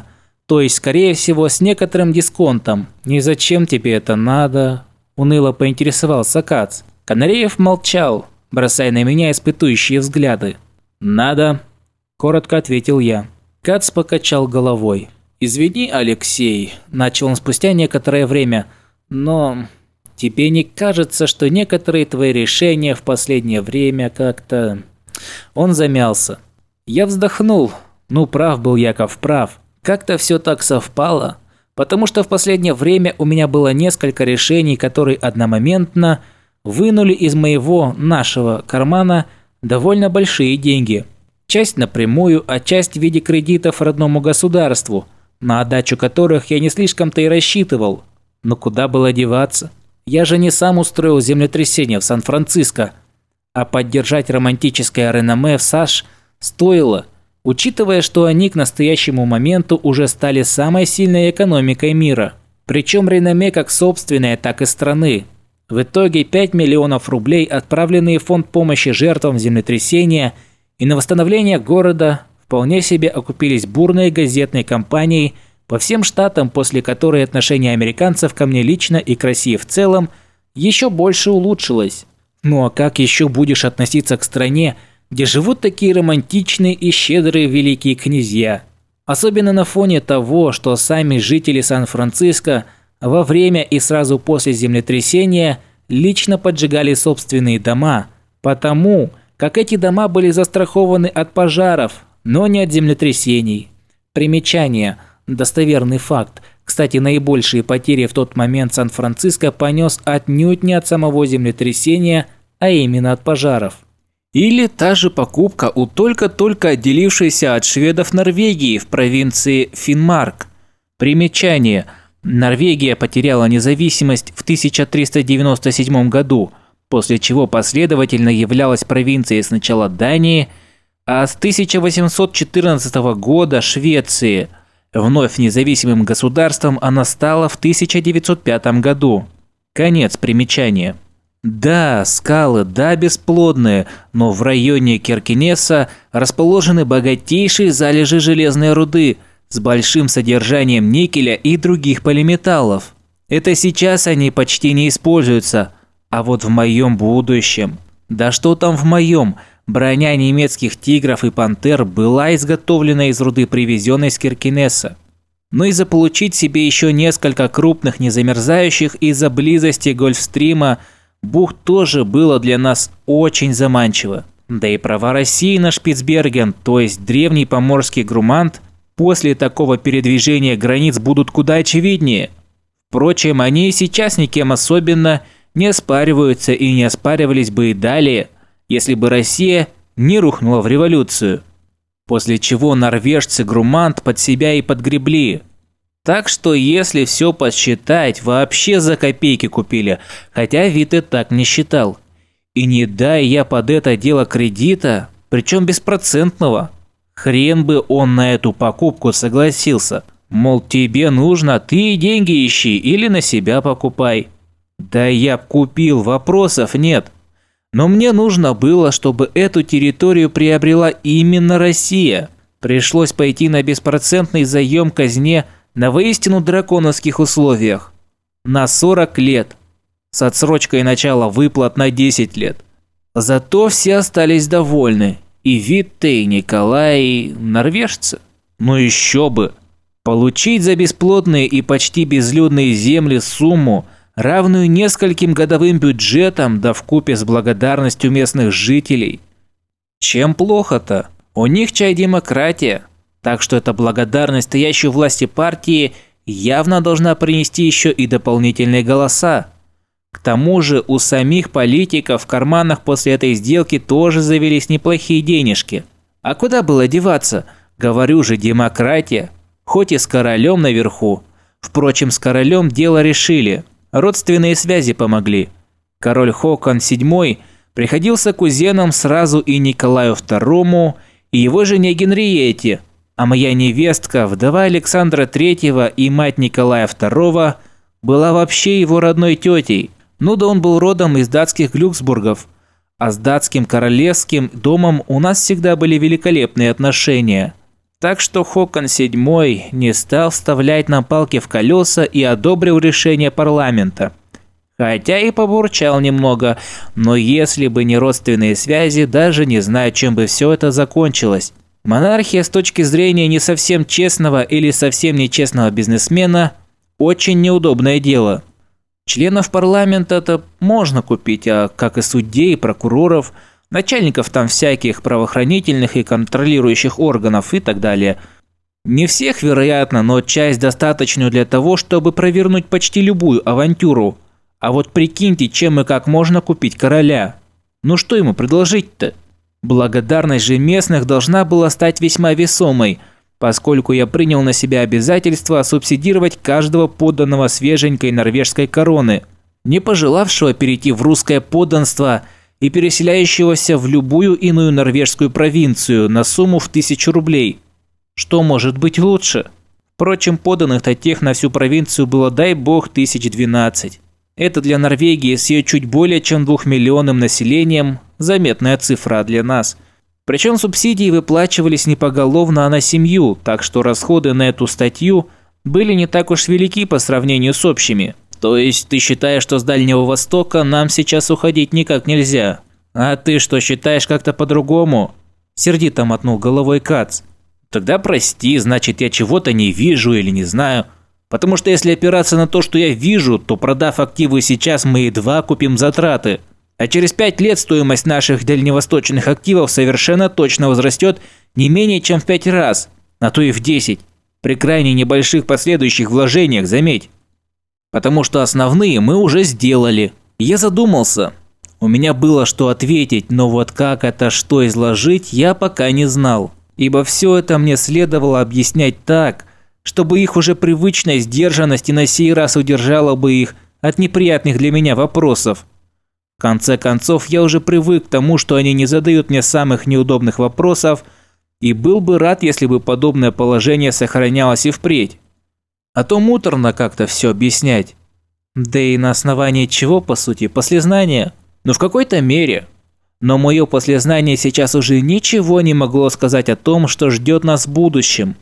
То есть, скорее всего, с некоторым дисконтом. «И зачем тебе это надо?» – уныло поинтересовался Кац. Канареев молчал, бросая на меня испытующие взгляды. «Надо», – коротко ответил я. Кац покачал головой. «Извини, Алексей», – начал он спустя некоторое время, – «но тебе не кажется, что некоторые твои решения в последнее время как-то...» Он замялся. Я вздохнул. Ну, прав был Яков, прав. Как-то все так совпало, потому что в последнее время у меня было несколько решений, которые одномоментно вынули из моего, нашего кармана довольно большие деньги. Часть напрямую, а часть в виде кредитов родному государству, на отдачу которых я не слишком-то и рассчитывал. Но куда было деваться? Я же не сам устроил землетрясение в Сан-Франциско, а поддержать романтическое реноме в САШ стоило, учитывая, что они к настоящему моменту уже стали самой сильной экономикой мира. Причем реноме как собственное, так и страны. В итоге пять миллионов рублей, отправленные в фонд помощи жертвам землетрясения и на восстановление города, вполне себе окупились бурной газетной кампанией по всем штатам, после которой отношение американцев ко мне лично и к России в целом еще больше улучшилось. Ну а как еще будешь относиться к стране, где живут такие романтичные и щедрые великие князья? Особенно на фоне того, что сами жители Сан-Франциско во время и сразу после землетрясения лично поджигали собственные дома, потому как эти дома были застрахованы от пожаров, но не от землетрясений. Примечание. Достоверный факт. Кстати, наибольшие потери в тот момент Сан-Франциско понес отнюдь не от самого землетрясения, а именно от пожаров. Или та же покупка у только-только отделившейся от шведов Норвегии в провинции Финмарк. Примечание. Норвегия потеряла независимость в тысяча триста девяносто седьмом году, после чего последовательно являлась провинцией сначала Дании, а с тысяча восемьсот четырнадцатого года Швеции. Вновь независимым государством она стала в тысяча девятьсот пятом году. Конец примечания. Да, скалы, да, бесплодные, но в районе Киркенеса расположены богатейшие залежи железной руды с большим содержанием никеля и других полиметаллов. Это сейчас они почти не используются, а вот в моем будущем. Да что там в моем? Броня немецких тигров и пантер была изготовлена из руды, привезенной с Киркенеса. Но и заполучить себе еще несколько крупных незамерзающих из-за близости Гольфстрима бухт тоже было для нас очень заманчиво. Да и права России на Шпицберген, то есть древний поморский грумант, после такого передвижения границ будут куда очевиднее. Впрочем, они и сейчас никем особенно не оспариваются и не оспаривались бы и далее, если бы Россия не рухнула в революцию. После чего норвежцы грумант под себя и подгребли. Так что, если все подсчитать, вообще за копейки купили, хотя Витте так не считал. И не дай я под это дело кредита, причем беспроцентного, хрен бы он на эту покупку согласился. Мол, тебе нужно, ты деньги ищи или на себя покупай. Да я б купил, вопросов нет. Но мне нужно было, чтобы эту территорию приобрела именно Россия. Пришлось пойти на беспроцентный заем казне на воистину драконовских условиях. На сорок лет. С отсрочкой начала выплат на десять лет. Зато все остались довольны. И Витте, и Николай, и норвежцы. Ну еще бы. Получить за бесплодные и почти безлюдные земли сумму, равную нескольким годовым бюджетам, да вкупе с благодарностью местных жителей. Чем плохо-то? У них чай демократия. Так что эта благодарность стоящей у власти партии явно должна принести еще и дополнительные голоса. К тому же у самих политиков в карманах после этой сделки тоже завелись неплохие денежки. А куда было деваться? Говорю же, демократия. Хоть и с королем наверху. Впрочем, с королем дело решили. Родственные связи помогли. Король Хокон седьмой приходился кузеном сразу и Николаю второму, и его жене Генриетте. А моя невестка, вдова Александра третьего и мать Николая второго, была вообще его родной тетей. Ну да он был родом из датских Глюксбургов. А с датским королевским домом у нас всегда были великолепные отношения. Так что Хокон седьмой не стал вставлять нам палки в колеса и одобрил решение парламента. Хотя и побурчал немного, но если бы не родственные связи, даже не знаю, чем бы все это закончилось. Монархия с точки зрения не совсем честного или совсем нечестного бизнесмена – очень неудобное дело. Членов парламента-то можно купить, а как и судей, прокуроров, начальников там всяких правоохранительных и контролирующих органов и так далее. Не всех, вероятно, но часть достаточную для того, чтобы провернуть почти любую авантюру. А вот прикиньте, чем и как можно купить короля. Ну что ему предложить-то? Благодарность же местных должна была стать весьма весомой, поскольку я принял на себя обязательство субсидировать каждого подданного свеженькой норвежской короны, не пожелавшего перейти в русское подданство и переселяющегося в любую иную норвежскую провинцию на сумму в тысячу рублей. Что может быть лучше? Впрочем, подданных-то тех на всю провинцию было, дай бог, тысяч двенадцать. Это для Норвегии с ее чуть более чем двухмиллионным населением заметная цифра для нас. Причем субсидии выплачивались не поголовно, а на семью, так что расходы на эту статью были не так уж велики по сравнению с общими. То есть ты считаешь, что с Дальнего Востока нам сейчас уходить никак нельзя? А ты что, считаешь как-то по-другому? Сердито мотнул головой Кац. Тогда прости, значит я чего-то не вижу или не знаю. Потому что если опираться на то, что я вижу, то продав активы сейчас, мы едва купим затраты. А через пять лет стоимость наших дальневосточных активов совершенно точно возрастет не менее чем в пять раз, а то и в десять. При крайне небольших последующих вложениях, заметь. Потому что основные мы уже сделали. Я задумался. У меня было что ответить, но вот как это что изложить, я пока не знал. Ибо все это мне следовало объяснять так, чтобы их уже привычная сдержанность и на сей раз удержала бы их от неприятных для меня вопросов. В конце концов, я уже привык к тому, что они не задают мне самых неудобных вопросов, и был бы рад, если бы подобное положение сохранялось и впредь. А то муторно как-то все объяснять. Да и на основании чего, по сути, послезнания? Ну, в какой-то мере. Но мое послезнание сейчас уже ничего не могло сказать о том, что ждет нас в будущем.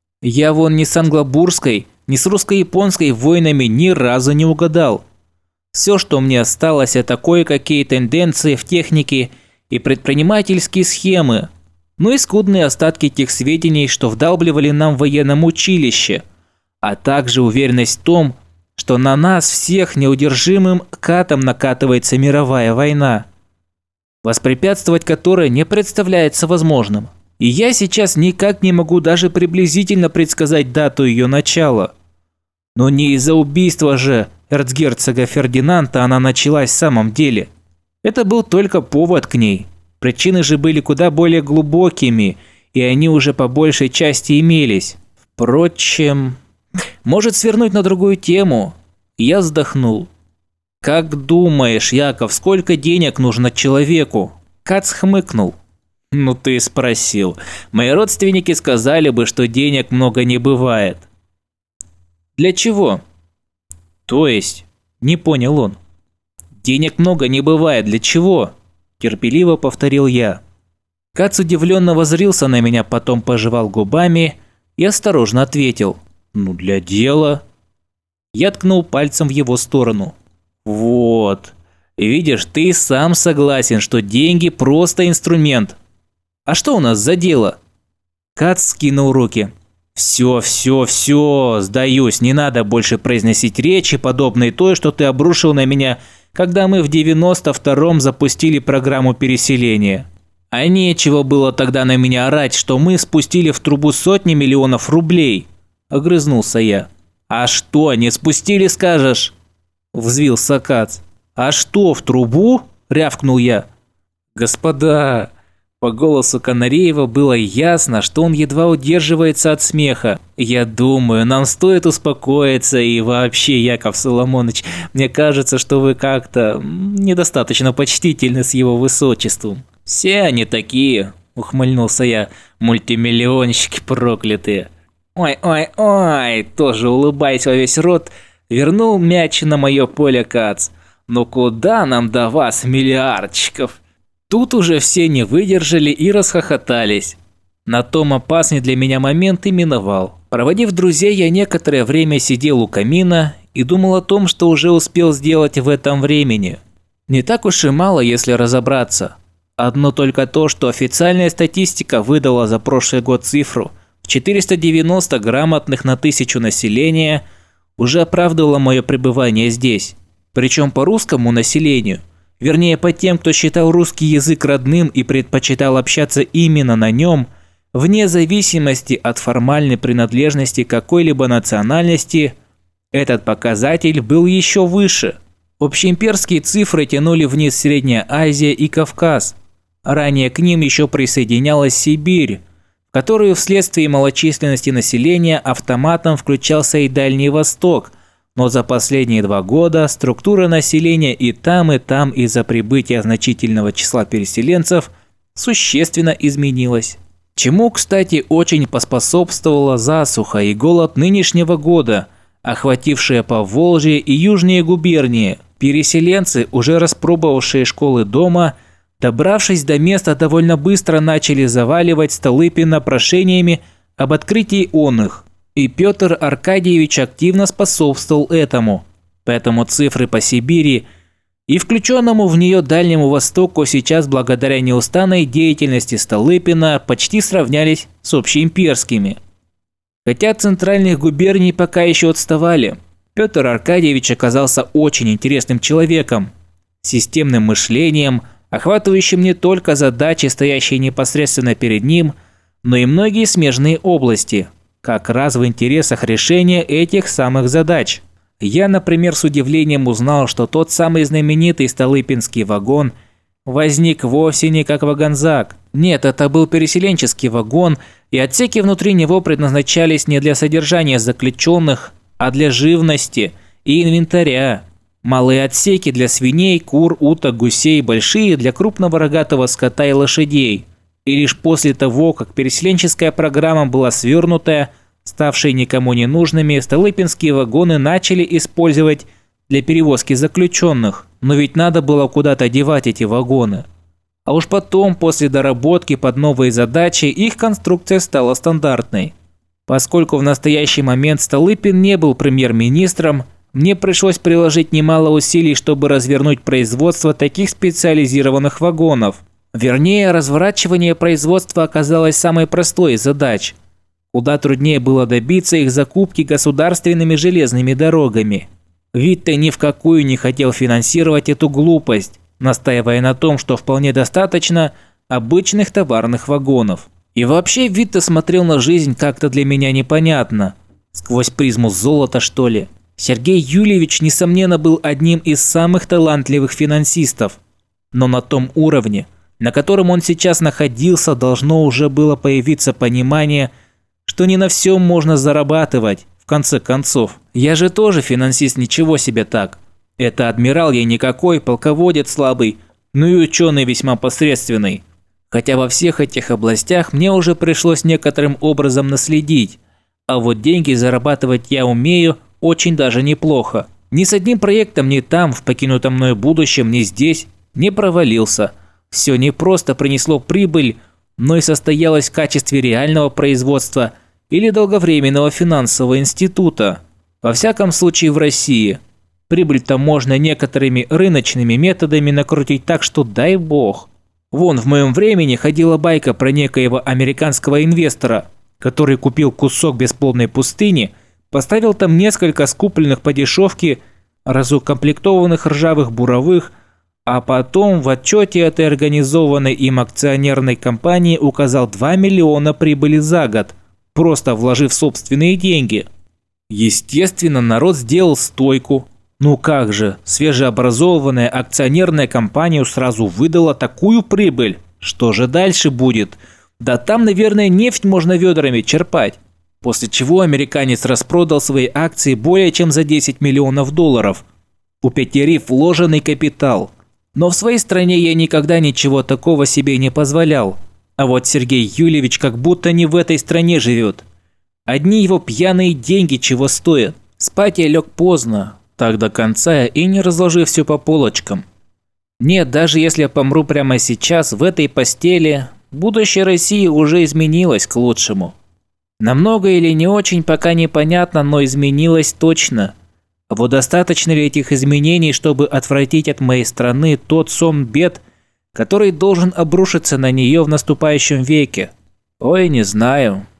Я вон ни с англобурской, ни с русско-японской войнами ни разу не угадал. Все, что мне осталось, это кое-какие тенденции в технике и предпринимательские схемы, ну и скудные остатки тех сведений, что вдалбливали нам в военном училище, а также уверенность в том, что на нас всех неудержимым катом накатывается мировая война, воспрепятствовать которой не представляется возможным. И я сейчас никак не могу даже приблизительно предсказать дату ее начала. Но не из-за убийства же эрцгерцога Фердинанда она началась в самом деле. Это был только повод к ней. Причины же были куда более глубокими, и они уже по большей части имелись. Впрочем, может свернуть на другую тему. Я вздохнул. «Как думаешь, Яков, сколько денег нужно человеку?» Кац хмыкнул. «Ну ты спросил. Мои родственники сказали бы, что денег много не бывает». «Для чего?» «То есть?» – не понял он. «Денег много не бывает. Для чего?» – терпеливо повторил я. Кац удивленно воззрился на меня, потом пожевал губами и осторожно ответил. «Ну, для дела». Я ткнул пальцем в его сторону. «Вот. Видишь, ты сам согласен, что деньги просто инструмент. А что у нас за дело?» Кац скинул руки. «Все, все, все, сдаюсь, не надо больше произносить речи, подобные той, что ты обрушил на меня, когда мы в девяносто втором запустили программу переселения. А нечего было тогда на меня орать, что мы спустили в трубу сотни миллионов рублей», – огрызнулся я. «А что, не спустили, скажешь?» – взвился Кац. «А что, в трубу?» – рявкнул я. «Господа!» По голосу Канареева было ясно, что он едва удерживается от смеха. «Я думаю, нам стоит успокоиться, и вообще, Яков Соломонович, мне кажется, что вы как-то недостаточно почтительны с его высочеством». «Все они такие», – ухмыльнулся я, – «мультимиллионщики проклятые». «Ой-ой-ой», – тоже улыбаясь во весь рот, вернул мяч на мое поле Кац. «Ну куда нам до вас, миллиардчиков?» Тут уже все не выдержали и расхохотались. На том опасный для меня момент и миновал. Проводив друзей, я некоторое время сидел у камина и думал о том, что уже успел сделать в этом времени. Не так уж и мало, если разобраться. Одно только то, что официальная статистика выдала за прошлый год цифру в четыреста девяносто грамотных на тысячу населения, уже оправдывало мое пребывание здесь. Причем по русскому населению, вернее по тем, кто считал русский язык родным и предпочитал общаться именно на нем, вне зависимости от формальной принадлежности какой-либо национальности, этот показатель был еще выше. Общеимперские цифры тянули вниз Средняя Азия и Кавказ. Ранее к ним еще присоединялась Сибирь, в которую вследствие малочисленности населения автоматом включался и Дальний Восток, но за последние два года структура населения и там, и там из-за прибытия значительного числа переселенцев существенно изменилась. Чему, кстати, очень поспособствовала засуха и голод нынешнего года, охватившие Поволжье и южные губернии. Переселенцы, уже распробовавшие школы дома, добравшись до места, довольно быстро начали заваливать Столыпина прошениями об открытии он их. И Петр Аркадьевич активно способствовал этому. Поэтому цифры по Сибири и включенному в нее Дальнему Востоку сейчас благодаря неустанной деятельности Столыпина почти сравнялись с общеимперскими. Хотя центральных губерний пока еще отставали, Петр Аркадьевич оказался очень интересным человеком, системным мышлением, охватывающим не только задачи, стоящие непосредственно перед ним, но и многие смежные области, как раз в интересах решения этих самых задач. Я, например, с удивлением узнал, что тот самый знаменитый Столыпинский вагон возник вовсе не как вагонзак. Нет, это был переселенческий вагон, и отсеки внутри него предназначались не для содержания заключенных, а для живности и инвентаря. Малые отсеки для свиней, кур, уток, гусей, большие для крупного рогатого скота и лошадей. И лишь после того, как переселенческая программа была свернутая, ставшие никому не нужными, столыпинские вагоны начали использовать для перевозки заключенных. Но ведь надо было куда-то девать эти вагоны. А уж потом, после доработки под новые задачи, их конструкция стала стандартной. Поскольку в настоящий момент Столыпин не был премьер-министром, мне пришлось приложить немало усилий, чтобы развернуть производство таких специализированных вагонов. Вернее, разворачивание производства оказалось самой простой из задач. Куда труднее было добиться их закупки государственными железными дорогами. Витте ни в какую не хотел финансировать эту глупость, настаивая на том, что вполне достаточно обычных товарных вагонов. И вообще Витте смотрел на жизнь как-то для меня непонятно. Сквозь призму золота, что ли. Сергей Юльевич, несомненно, был одним из самых талантливых финансистов. Но на том уровне, на котором он сейчас находился, должно уже было появиться понимание, что не на всем можно зарабатывать, в конце концов. Я же тоже финансист, ничего себе так. Это адмирал я никакой, полководец слабый, ну и ученый весьма посредственный. Хотя во всех этих областях мне уже пришлось некоторым образом наследить, а вот деньги зарабатывать я умею очень даже неплохо. Ни с одним проектом ни там, в покинутом мной будущем, ни здесь не провалился. Все не просто принесло прибыль, но и состоялось в качестве реального производства или долговременного финансового института. Во всяком случае в России. Прибыль-то можно некоторыми рыночными методами накрутить так, что дай бог. Вон в моем времени ходила байка про некоего американского инвестора, который купил кусок бесплодной пустыни, поставил там несколько скупленных по дешевке разукомплектованных ржавых буровых, а потом в отчете этой организованной им акционерной компании указал два миллиона прибыли за год, просто вложив собственные деньги. Естественно, народ сделал стойку. Ну как же, свежеобразованная акционерная компания сразу выдала такую прибыль. Что же дальше будет? Да там, наверное, нефть можно ведрами черпать. После чего американец распродал свои акции более чем за десять миллионов долларов, упетерив вложенный капитал. Но в своей стране я никогда ничего такого себе не позволял. А вот Сергей Юльевич как будто не в этой стране живет. Одни его пьяные деньги чего стоят. Спать я лег поздно, так до конца и не разложив все по полочкам. Нет, даже если я помру прямо сейчас в этой постели, Будущее России уже изменилось к лучшему. Намного или не очень, пока непонятно, но изменилось точно. А вот достаточно ли этих изменений, чтобы отвратить от моей страны тот сон бед, который должен обрушиться на нее в наступающем веке? Ой, не знаю.